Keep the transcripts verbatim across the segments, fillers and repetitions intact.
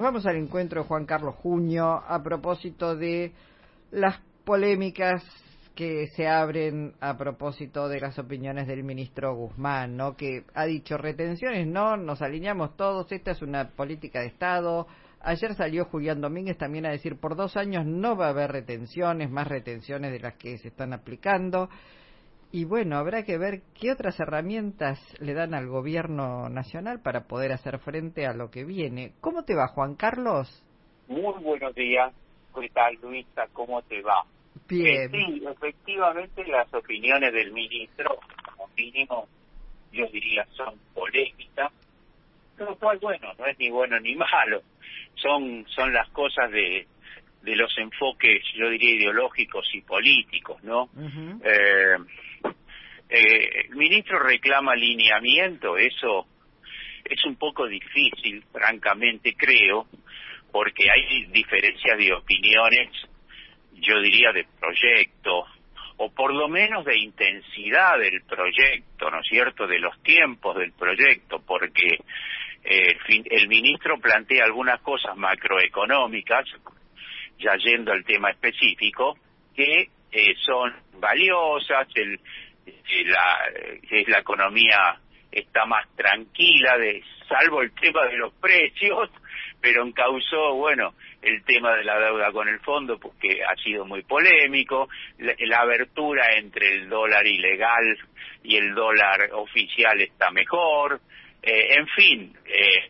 vamos al encuentro de Juan Carlos Junio a propósito de las polémicas que se abren a propósito de las opiniones del ministro Guzmán, ¿no? Que ha dicho retenciones, no, nos alineamos todos, esta es una política de Estado. Ayer salió Julián Domínguez también a decir por dos años no va a haber retenciones, más retenciones de las que se están aplicando. Y bueno, habrá que ver qué otras herramientas le dan al gobierno nacional para poder hacer frente a lo que viene. ¿Cómo te va, Juan Carlos? Muy buenos días. ¿Qué tal, Luisa? ¿Cómo te va? Bien. Eh, sí, efectivamente las opiniones del ministro, como mínimo, yo diría, son polémicas, lo cual, bueno, no es ni bueno ni malo. Son, son las cosas de, de los enfoques, yo diría, ideológicos y políticos, ¿no? Uh-huh. Eh, eh, el ministro reclama alineamiento, eso es un poco difícil, francamente creo, porque hay diferencias de opiniones, yo diría de proyecto, o por lo menos de intensidad del proyecto, ¿no es cierto?, de los tiempos del proyecto, porque eh, el, el ministro plantea algunas cosas macroeconómicas, ya yendo al tema específico, que eh, son valiosas, el, el, la, es la economía está más tranquila, de salvo el tema de los precios, pero encausó, bueno, el tema de la deuda con el fondo, porque ha sido muy polémico, la, la abertura entre el dólar ilegal y el dólar oficial está mejor, eh, en fin, eh,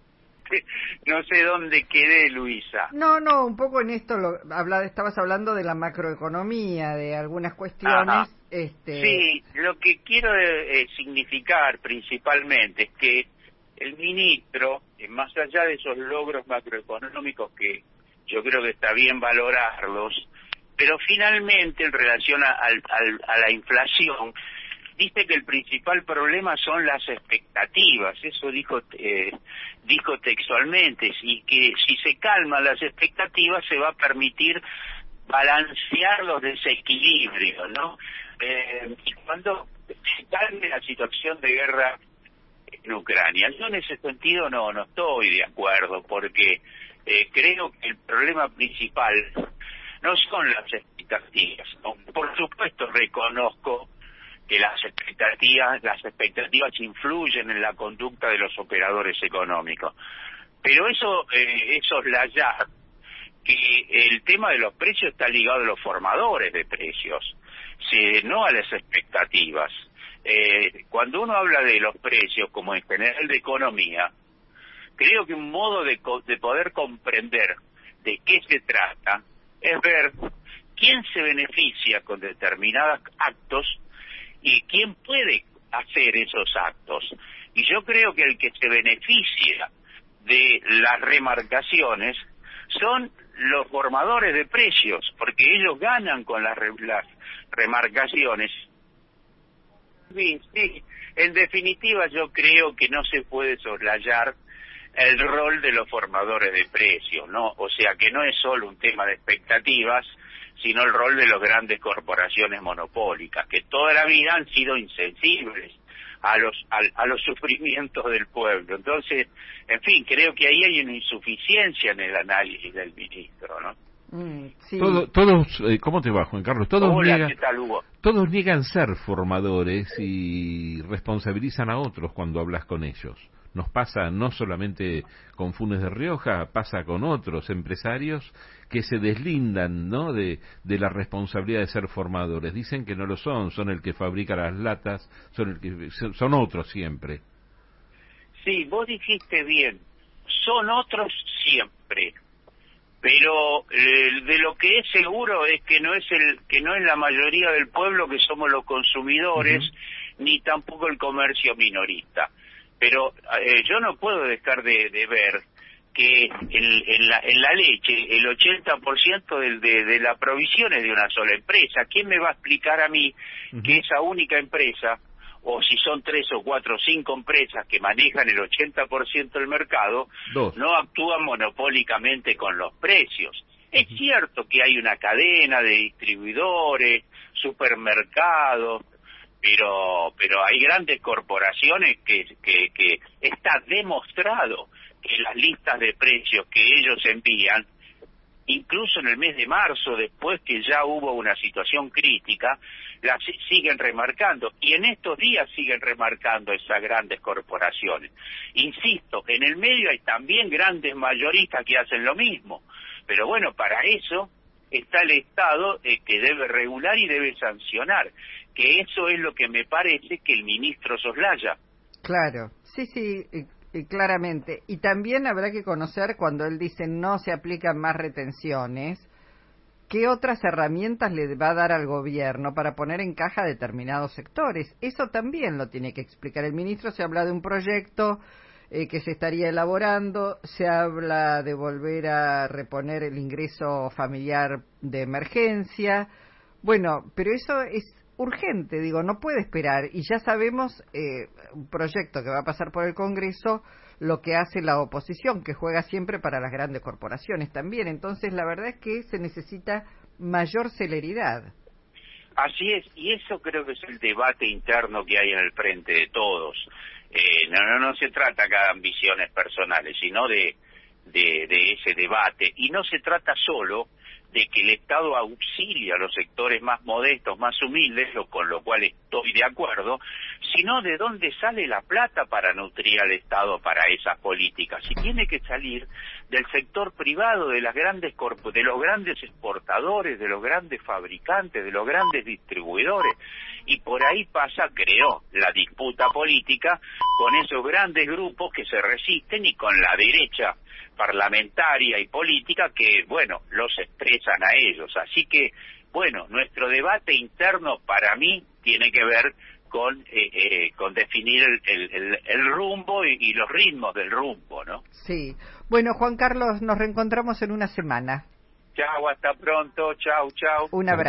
no sé dónde quedé, Luisa. No, no, un poco en esto lo, habla, estabas hablando de la macroeconomía, de algunas cuestiones. Ajá. Este... Sí, lo que quiero eh, significar principalmente es que el ministro, eh, más allá de esos logros macroeconómicos que yo creo que está bien valorarlos, pero finalmente en relación a, a, a la inflación, dice que el principal problema son las expectativas, eso dijo eh, dijo textualmente, y que si se calman las expectativas se va a permitir balancear los desequilibrios, ¿no? Eh, y cuando se calme la situación de guerra en Ucrania, yo en ese sentido no no estoy de acuerdo, porque eh, creo que el problema principal no son las expectativas, ¿no? Por supuesto reconozco que las expectativas, las expectativas influyen en la conducta de los operadores económicos. Pero eso eh, es soslayar que el tema de los precios está ligado a los formadores de precios, si, no a las expectativas. Eh, cuando uno habla de los precios como en general de economía, creo que un modo de, de poder comprender de qué se trata es ver quién se beneficia con determinados actos y quién puede hacer esos actos. Y yo creo que el que se beneficia de las remarcaciones son los formadores de precios, porque ellos ganan con las, re, las remarcaciones. Sí, sí, en definitiva yo creo que no se puede soslayar el rol de los formadores de precios, ¿no? O sea, que no es solo un tema de expectativas, sino el rol de las grandes corporaciones monopólicas, que toda la vida han sido insensibles a los a, a los sufrimientos del pueblo. Entonces, en fin, creo que ahí hay una insuficiencia en el análisis del ministro, ¿no? Mm, sí. Todo, todos, eh, ¿cómo te va, Juan Carlos? Todos Hola, niegan, ¿qué tal, Hugo? Todos niegan ser formadores y responsabilizan a otros cuando hablas con ellos. Nos pasa no solamente con Funes de Rioja, pasa con otros empresarios que se deslindan, ¿no?, de, de la responsabilidad de ser formadores. Dicen que no lo son, son el que fabrica las latas, son el que son otros siempre. Sí, vos dijiste bien, son otros siempre. Pero eh, de lo que es seguro es que no es el que no es la mayoría del pueblo que somos los consumidores, uh-huh. ni tampoco el comercio minorista. Pero eh, yo no puedo dejar de, de ver que en, en, la, en la leche el ochenta por ciento del, de, de la provisión es de una sola empresa. ¿Quién me va a explicar a mí uh-huh. que esa única empresa, o si son tres o cuatro o cinco empresas que manejan el ochenta por ciento del mercado, Dos. no actúan monopólicamente con los precios? Es uh-huh. cierto que hay una cadena de distribuidores, supermercados, pero pero hay grandes corporaciones que, que, que está demostrado que las listas de precios que ellos envían, incluso en el mes de marzo, después que ya hubo una situación crítica, las siguen remarcando, y en estos días siguen remarcando esas grandes corporaciones. Insisto, en el medio hay también grandes mayoristas que hacen lo mismo, pero bueno, para eso está el Estado eh, que debe regular y debe sancionar, que eso es lo que me parece que el ministro soslaya. Claro, sí, sí, eh, claramente. Y también habrá que conocer, cuando él dice no se aplican más retenciones, qué otras herramientas le va a dar al gobierno para poner en caja determinados sectores. Eso también lo tiene que explicar el ministro. Se habla de un proyecto eh, que se estaría elaborando, se habla de volver a reponer el ingreso familiar de emergencia. Bueno, pero eso es urgente, digo, no puede esperar, y ya sabemos eh, un proyecto que va a pasar por el Congreso, lo que hace la oposición, que juega siempre para las grandes corporaciones también. Entonces la verdad es que se necesita mayor celeridad. Así es, y eso creo que es el debate interno que hay en el frente de todos. Eh, no, no, no se trata acá de ambiciones personales, sino de, de, de ese debate, y no se trata solo de que el Estado auxilie a los sectores más modestos, más humildes, lo, con lo cual estoy de acuerdo, sino de dónde sale la plata para nutrir al Estado para esas políticas. Y tiene que salir del sector privado, de las grandes corp- de los grandes exportadores, de los grandes fabricantes, de los grandes distribuidores. Y por ahí pasa, creo, la disputa política con esos grandes grupos que se resisten, y con la derecha parlamentaria y política que, bueno, los expresan a ellos. Así que, bueno, nuestro debate interno para mí tiene que ver con eh, eh, con definir el, el, el, el rumbo y, y los ritmos del rumbo, ¿no? Sí. Bueno, Juan Carlos, nos reencontramos en una semana. Chau, hasta pronto, chau, chau. Un abrazo.